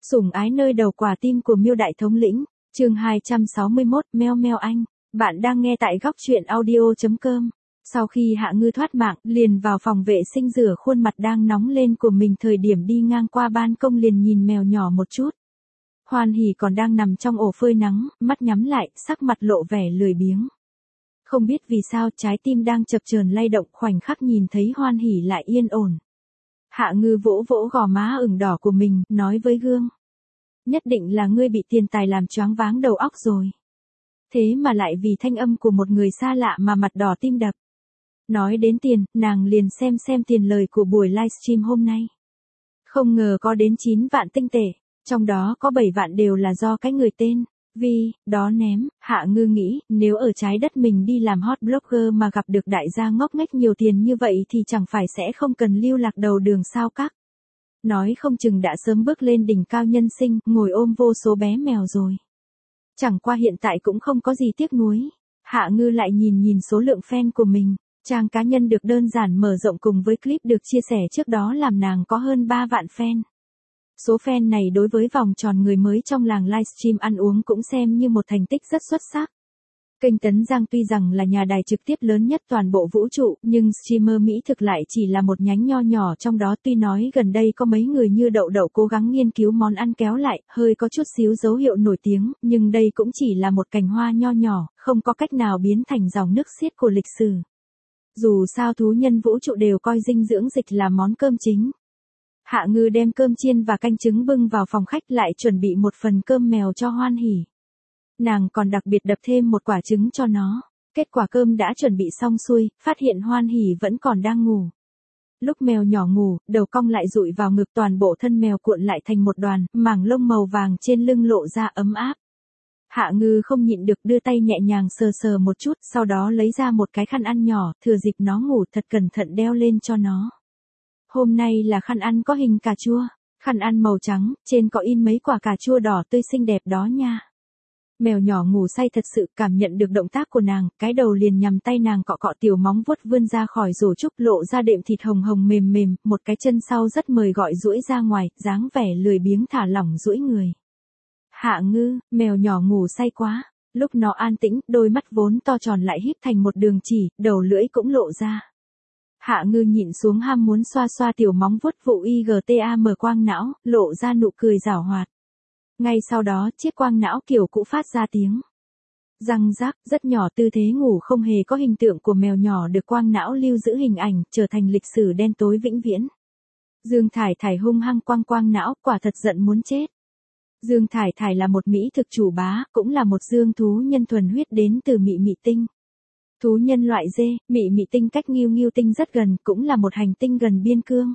Sủng ái nơi đầu quả tim của Miêu Đại Thống lĩnh, chương 261, Meo Meo Anh. Bạn đang nghe tại góc truyện audio.com. Sau khi Hạ Ngư thoát mạng, liền vào phòng vệ sinh rửa khuôn mặt đang nóng lên của mình, thời điểm đi ngang qua ban công liền nhìn mèo nhỏ một chút. Hoan Hỉ còn đang nằm trong ổ phơi nắng, mắt nhắm lại, sắc mặt lộ vẻ lười biếng. Không biết vì sao trái tim đang chập chờn lay động, khoảnh khắc nhìn thấy Hoan Hỉ lại yên ổn. Hạ Ngư vỗ vỗ gò má ửng đỏ của mình, nói với gương. Nhất định là ngươi bị tiền tài làm choáng váng đầu óc rồi. Thế mà lại vì thanh âm của một người xa lạ mà mặt đỏ tim đập. Nói đến tiền, nàng liền xem tiền lời của buổi livestream hôm nay. Không ngờ có đến 9 vạn tinh tệ, trong đó có 7 vạn đều là do cái người tên Vi đó ném. Hạ Ngư nghĩ, nếu ở trái đất mình đi làm hot blogger mà gặp được đại gia ngốc nghếch nhiều tiền như vậy thì chẳng phải sẽ không cần lưu lạc đầu đường sao các. Nói không chừng đã sớm bước lên đỉnh cao nhân sinh, ngồi ôm vô số bé mèo rồi. Chẳng qua hiện tại cũng không có gì tiếc nuối. Hạ Ngư lại nhìn số lượng fan của mình. Trang cá nhân được đơn giản mở rộng cùng với clip được chia sẻ trước đó làm nàng có hơn 3 vạn fan. Số fan này đối với vòng tròn người mới trong làng livestream ăn uống cũng xem như một thành tích rất xuất sắc. Kênh Tấn Giang tuy rằng là nhà đài trực tiếp lớn nhất toàn bộ vũ trụ, nhưng streamer Mỹ thực lại chỉ là một nhánh nho nhỏ trong đó. Tuy nói gần đây có mấy người như Đậu Đậu cố gắng nghiên cứu món ăn kéo lại, hơi có chút xíu dấu hiệu nổi tiếng, nhưng đây cũng chỉ là một cành hoa nho nhỏ, không có cách nào biến thành dòng nước xiết của lịch sử. Dù sao thú nhân vũ trụ đều coi dinh dưỡng dịch là món cơm chính. Hạ Ngư đem cơm chiên và canh trứng bưng vào phòng khách, lại chuẩn bị một phần cơm mèo cho Hoan Hỉ. Nàng còn đặc biệt đập thêm một quả trứng cho nó. Kết quả cơm đã chuẩn bị xong xuôi, phát hiện Hoan Hỉ vẫn còn đang ngủ. Lúc mèo nhỏ ngủ, đầu cong lại dụi vào ngực, toàn bộ thân mèo cuộn lại thành một đoàn, mảng lông màu vàng trên lưng lộ ra ấm áp. Hạ Ngư không nhịn được đưa tay nhẹ nhàng sờ một chút, sau đó lấy ra một cái khăn ăn nhỏ, thừa dịp nó ngủ thật cẩn thận đeo lên cho nó. Hôm nay là khăn ăn có hình cà chua, khăn ăn màu trắng, trên có in mấy quả cà chua đỏ tươi xinh đẹp đó nha. Mèo nhỏ ngủ say thật sự, cảm nhận được động tác của nàng, cái đầu liền nhằm tay nàng cọ cọ, tiểu móng vuốt vươn ra khỏi rổ trúc, lộ ra đệm thịt hồng hồng mềm mềm, một cái chân sau rất mời gọi duỗi ra ngoài, dáng vẻ lười biếng thả lỏng duỗi người. Hạ Ngư, mèo nhỏ ngủ say quá. Lúc nó an tĩnh, đôi mắt vốn to tròn lại híp thành một đường chỉ, đầu lưỡi cũng lộ ra. Hạ Ngư nhịn xuống ham muốn xoa xoa tiểu móng vuốt vụ IGTAM quang não, lộ ra nụ cười giảo hoạt. Ngay sau đó, chiếc quang não kiểu cũ phát ra tiếng răng rác, rất nhỏ. Tư thế ngủ không hề có hình tượng của mèo nhỏ được quang não lưu giữ hình ảnh, trở thành lịch sử đen tối vĩnh viễn. Dương Thải Thải hung hăng quang não, quả thật giận muốn chết. Dương Thải Thải là một mỹ thực chủ bá, cũng là một dương thú nhân thuần huyết đến từ Mị Mị Tinh. Thú nhân loại dê, Mị Mị Tinh cách Nghiêu Nghiêu Tinh rất gần, cũng là một hành tinh gần biên cương.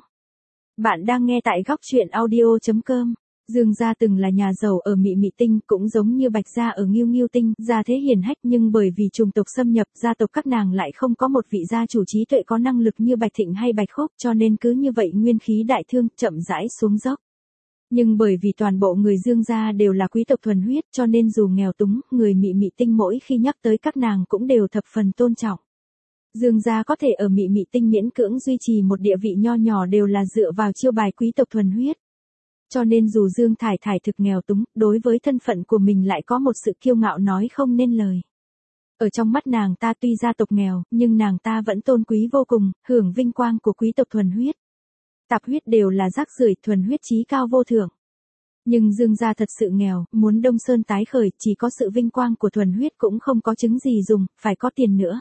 Bạn đang nghe tại góc truyện audio.com. Dương gia từng là nhà giàu ở Mị Mị Tinh, cũng giống như Bạch gia ở Nghiêu Nghiêu Tinh, gia thế hiển hách, nhưng bởi vì chủng tộc xâm nhập, gia tộc các nàng lại không có một vị gia chủ trí tuệ có năng lực như Bạch Thịnh hay Bạch Khốc, cho nên cứ như vậy nguyên khí đại thương, chậm rãi xuống dốc. Nhưng bởi vì toàn bộ người Dương gia đều là quý tộc thuần huyết, cho nên dù nghèo túng, người Mị Mị Tinh mỗi khi nhắc tới các nàng cũng đều thập phần tôn trọng. Dương gia có thể ở Mị Mị Tinh miễn cưỡng duy trì một địa vị nho nhỏ đều là dựa vào chiêu bài quý tộc thuần huyết. Cho nên dù Dương Thải Thải thực nghèo túng, đối với thân phận của mình lại có một sự kiêu ngạo nói không nên lời. Ở trong mắt nàng ta tuy gia tộc nghèo, nhưng nàng ta vẫn tôn quý vô cùng, hưởng vinh quang của quý tộc thuần huyết. Tạp huyết đều là rác rưởi, thuần huyết chí cao vô thượng. Nhưng Dương gia thật sự nghèo, muốn Đông Sơn tái khởi, chỉ có sự vinh quang của thuần huyết cũng không có chứng gì dùng, phải có tiền nữa.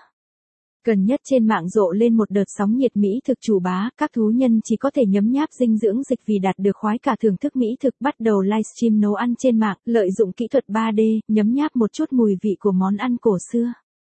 Gần nhất trên mạng rộ lên một đợt sóng nhiệt mỹ thực chủ bá, các thú nhân chỉ có thể nhấm nháp dinh dưỡng dịch vì đạt được khoái cả thưởng thức mỹ thực, bắt đầu livestream nấu ăn trên mạng, lợi dụng kỹ thuật 3D, nhấm nháp một chút mùi vị của món ăn cổ xưa.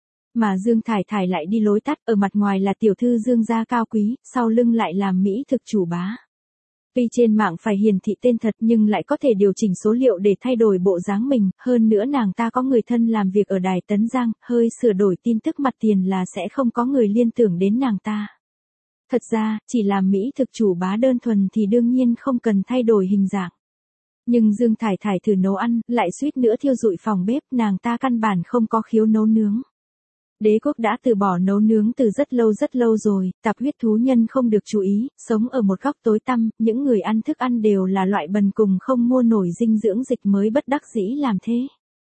Mà Dương Thải Thải lại đi lối tắt, ở mặt ngoài là tiểu thư Dương gia cao quý, sau lưng lại làm mỹ thực chủ bá. Tuy trên mạng phải hiển thị tên thật nhưng lại có thể điều chỉnh số liệu để thay đổi bộ dáng mình, hơn nữa nàng ta có người thân làm việc ở đài Tấn Giang, hơi sửa đổi tin tức mặt tiền là sẽ không có người liên tưởng đến nàng ta. Thật ra, chỉ làm mỹ thực chủ bá đơn thuần thì đương nhiên không cần thay đổi hình dạng. Nhưng Dương Thải Thải thử nấu ăn, lại suýt nữa thiêu rụi phòng bếp, nàng ta căn bản không có khiếu nấu nướng. Đế quốc đã từ bỏ nấu nướng từ rất lâu rồi, tạp huyết thú nhân không được chú ý, sống ở một góc tối tăm, những người ăn thức ăn đều là loại bần cùng không mua nổi dinh dưỡng dịch mới bất đắc dĩ làm thế.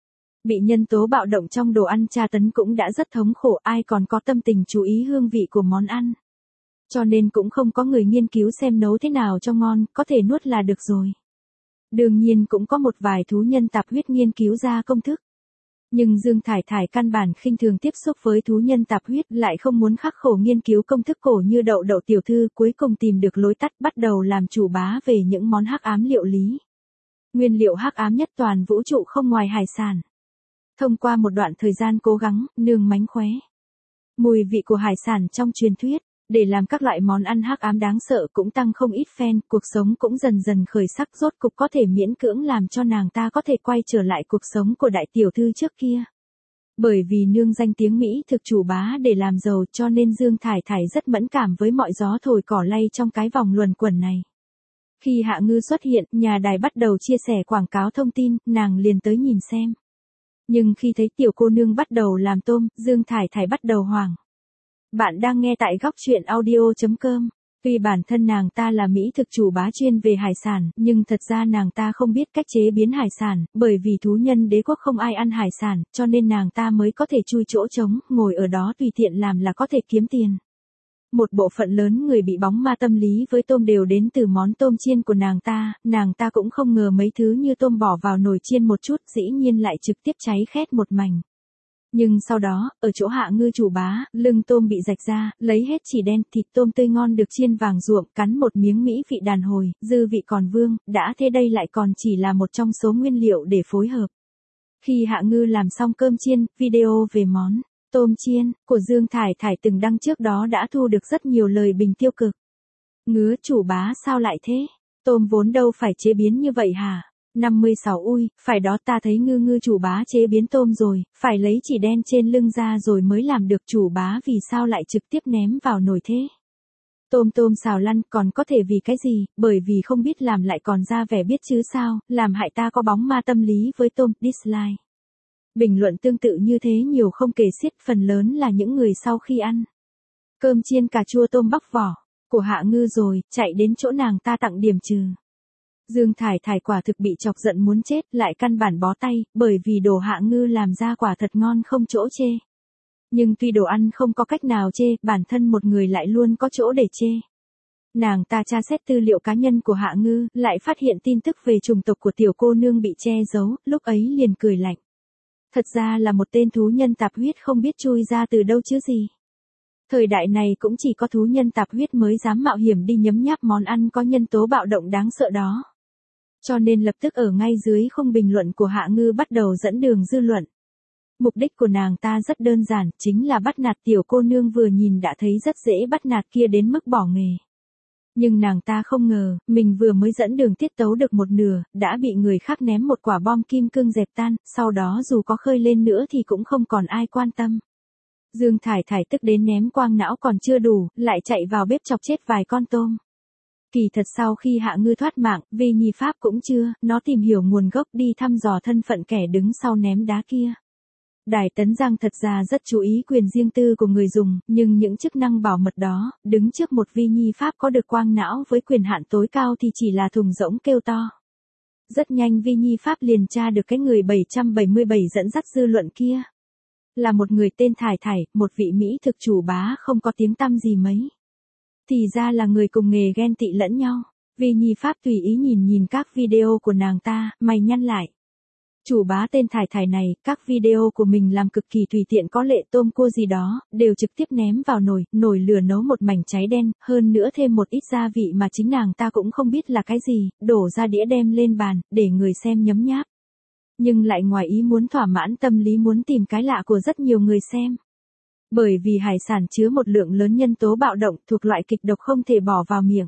Bị nhân tố bạo động trong đồ ăn tra tấn cũng đã rất thống khổ, ai còn có tâm tình chú ý hương vị của món ăn. Cho nên cũng không có người nghiên cứu xem nấu thế nào cho ngon, có thể nuốt là được rồi. Đương nhiên cũng có một vài thú nhân tạp huyết nghiên cứu ra công thức. Nhưng Dương Thải Thải căn bản khinh thường tiếp xúc với thú nhân tạp huyết, lại không muốn khắc khổ nghiên cứu công thức cổ như Đậu Đậu tiểu thư, cuối cùng tìm được lối tắt, bắt đầu làm chủ bá về những món hắc ám liệu lý. Nguyên liệu hắc ám nhất toàn vũ trụ không ngoài hải sản. Thông qua một đoạn thời gian cố gắng, nương mánh khóe mùi vị của hải sản trong truyền thuyết, để làm các loại món ăn hắc ám đáng sợ cũng tăng không ít fan, cuộc sống cũng dần dần khởi sắc, rốt cục có thể miễn cưỡng làm cho nàng ta có thể quay trở lại cuộc sống của đại tiểu thư trước kia. Bởi vì nương danh tiếng Mỹ thực chủ bá để làm giàu, cho nên Dương Thải Thải rất mẫn cảm với mọi gió thổi cỏ lay trong cái vòng luẩn quẩn này. Khi Hạ Ngư xuất hiện, nhà đài bắt đầu chia sẻ quảng cáo thông tin, nàng liền tới nhìn xem. Nhưng khi thấy tiểu cô nương bắt đầu làm tôm, Dương Thải Thải bắt đầu hoảng. Bạn đang nghe tại góc truyện audio.com. Tuy bản thân nàng ta là Mỹ thực chủ bá chuyên về hải sản, nhưng thật ra nàng ta không biết cách chế biến hải sản, bởi vì thú nhân đế quốc không ai ăn hải sản, cho nên nàng ta mới có thể chui chỗ trống, ngồi ở đó tùy tiện làm là có thể kiếm tiền. Một bộ phận lớn người bị bóng ma tâm lý với tôm đều đến từ món tôm chiên của nàng ta cũng không ngờ mấy thứ như tôm bỏ vào nồi chiên một chút dĩ nhiên lại trực tiếp cháy khét một mảnh. Nhưng sau đó, ở chỗ Hạ Ngư chủ bá, lưng tôm bị rạch ra, lấy hết chỉ đen, thịt tôm tươi ngon được chiên vàng ruộm, cắn một miếng mỹ vị đàn hồi, dư vị còn vương, đã thế đây lại còn chỉ là một trong số nguyên liệu để phối hợp. Khi Hạ Ngư làm xong cơm chiên, video về món tôm chiên của Dương Thải Thải từng đăng trước đó đã thu được rất nhiều lời bình tiêu cực. Ngứa chủ bá sao lại thế? Tôm vốn đâu phải chế biến như vậy hả? 56 ui, phải đó, ta thấy Ngư chủ bá chế biến tôm rồi, phải lấy chỉ đen trên lưng ra rồi mới làm được, chủ bá vì sao lại trực tiếp ném vào nồi thế? Tôm xào lăn, còn có thể vì cái gì, bởi vì không biết làm lại còn ra vẻ biết chứ sao, làm hại ta có bóng ma tâm lý với tôm, dislike. Bình luận tương tự như thế nhiều không kể xiết, phần lớn là những người sau khi ăn cơm chiên cà chua tôm bóc vỏ của Hạ Ngư rồi, chạy đến chỗ nàng ta tặng điểm trừ. Dương Thải Thải quả thực bị chọc giận muốn chết, lại căn bản bó tay, bởi vì đồ Hạ Ngư làm ra quả thật ngon không chỗ chê. Nhưng tuy đồ ăn không có cách nào chê, bản thân một người lại luôn có chỗ để chê. Nàng ta tra xét tư liệu cá nhân của Hạ Ngư, lại phát hiện tin tức về chủng tộc của tiểu cô nương bị che giấu, lúc ấy liền cười lạnh. Thật ra là một tên thú nhân tạp huyết không biết chui ra từ đâu chứ gì. Thời đại này cũng chỉ có thú nhân tạp huyết mới dám mạo hiểm đi nhấm nháp món ăn có nhân tố bạo động đáng sợ đó. Cho nên lập tức ở ngay dưới khung bình luận của Hạ Ngư bắt đầu dẫn đường dư luận. Mục đích của nàng ta rất đơn giản, chính là bắt nạt tiểu cô nương vừa nhìn đã thấy rất dễ bắt nạt kia đến mức bỏ nghề. Nhưng nàng ta không ngờ, mình vừa mới dẫn đường tiết tấu được một nửa, đã bị người khác ném một quả bom kim cương dẹp tan, sau đó dù có khơi lên nữa thì cũng không còn ai quan tâm. Dương Thải Thải tức đến ném quang não còn chưa đủ, lại chạy vào bếp chọc chết vài con tôm. Kỳ thật sau khi Hạ Ngư thoát mạng, Vi Nhi Pháp cũng chưa, nó tìm hiểu nguồn gốc đi thăm dò thân phận kẻ đứng sau ném đá kia. Đài Tấn Giang thật ra rất chú ý quyền riêng tư của người dùng, nhưng những chức năng bảo mật đó, đứng trước một Vi Nhi Pháp có được quang não với quyền hạn tối cao thì chỉ là thùng rỗng kêu to. Rất nhanh Vi Nhi Pháp liền tra được cái người 777 dẫn dắt dư luận kia. Là một người tên Thải Thải, một vị Mỹ thực chủ bá không có tiếng tăm gì mấy. Thì ra là người cùng nghề ghen tị lẫn nhau. Vi Nhi Pháp tùy ý nhìn các video của nàng ta, mày nhăn lại. Chủ bá tên Thải Thải này, các video của mình làm cực kỳ tùy tiện, có lệ tôm cua gì đó, đều trực tiếp ném vào nồi lửa nấu một mảnh cháy đen, hơn nữa thêm một ít gia vị mà chính nàng ta cũng không biết là cái gì, đổ ra đĩa đem lên bàn, để người xem nhấm nháp. Nhưng lại ngoài ý muốn thỏa mãn tâm lý muốn tìm cái lạ của rất nhiều người xem. Bởi vì hải sản chứa một lượng lớn nhân tố bạo động thuộc loại kịch độc không thể bỏ vào miệng.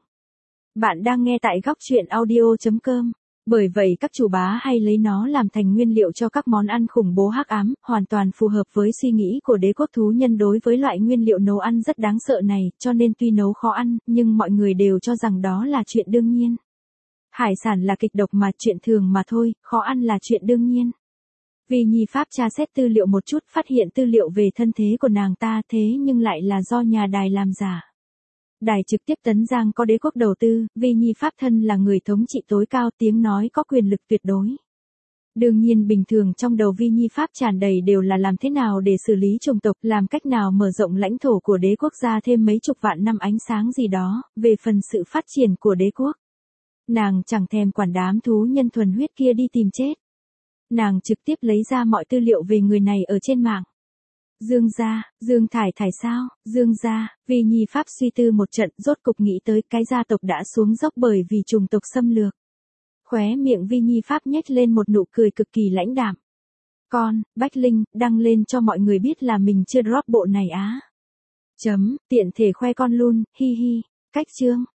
Bạn đang nghe tại góc truyện audio.com. Bởi vậy các chủ bá hay lấy nó làm thành nguyên liệu cho các món ăn khủng bố hắc ám, hoàn toàn phù hợp với suy nghĩ của đế quốc thú nhân đối với loại nguyên liệu nấu ăn rất đáng sợ này, cho nên tuy nấu khó ăn, nhưng mọi người đều cho rằng đó là chuyện đương nhiên. Hải sản là kịch độc mà, chuyện thường mà thôi, khó ăn là chuyện đương nhiên. Vi Nhi Pháp tra xét tư liệu một chút, phát hiện tư liệu về thân thế của nàng ta thế nhưng lại là do nhà đài làm giả. Đài trực tiếp Tấn Giang có đế quốc đầu tư, Vi Nhi Pháp thân là người thống trị tối cao, tiếng nói có quyền lực tuyệt đối. Đương nhiên bình thường trong đầu Vi Nhi Pháp tràn đầy đều là làm thế nào để xử lý chủng tộc, làm cách nào mở rộng lãnh thổ của đế quốc ra thêm mấy chục vạn năm ánh sáng gì đó, về phần sự phát triển của đế quốc. Nàng chẳng thèm quản đám thú nhân thuần huyết kia đi tìm chết. Nàng trực tiếp lấy ra mọi tư liệu về người này ở trên mạng. Dương gia, Dương Thải Thải sao, Dương gia, Vi Nhi Pháp suy tư một trận, rốt cục nghĩ tới cái gia tộc đã xuống dốc bởi vì chủng tộc xâm lược. Khóe miệng Vi Nhi Pháp nhếch lên một nụ cười cực kỳ lãnh đạm. Con, Bách Linh, đăng lên cho mọi người biết là mình chưa drop bộ này á. Tiện thể khoe con luôn, hi hi, cách chương.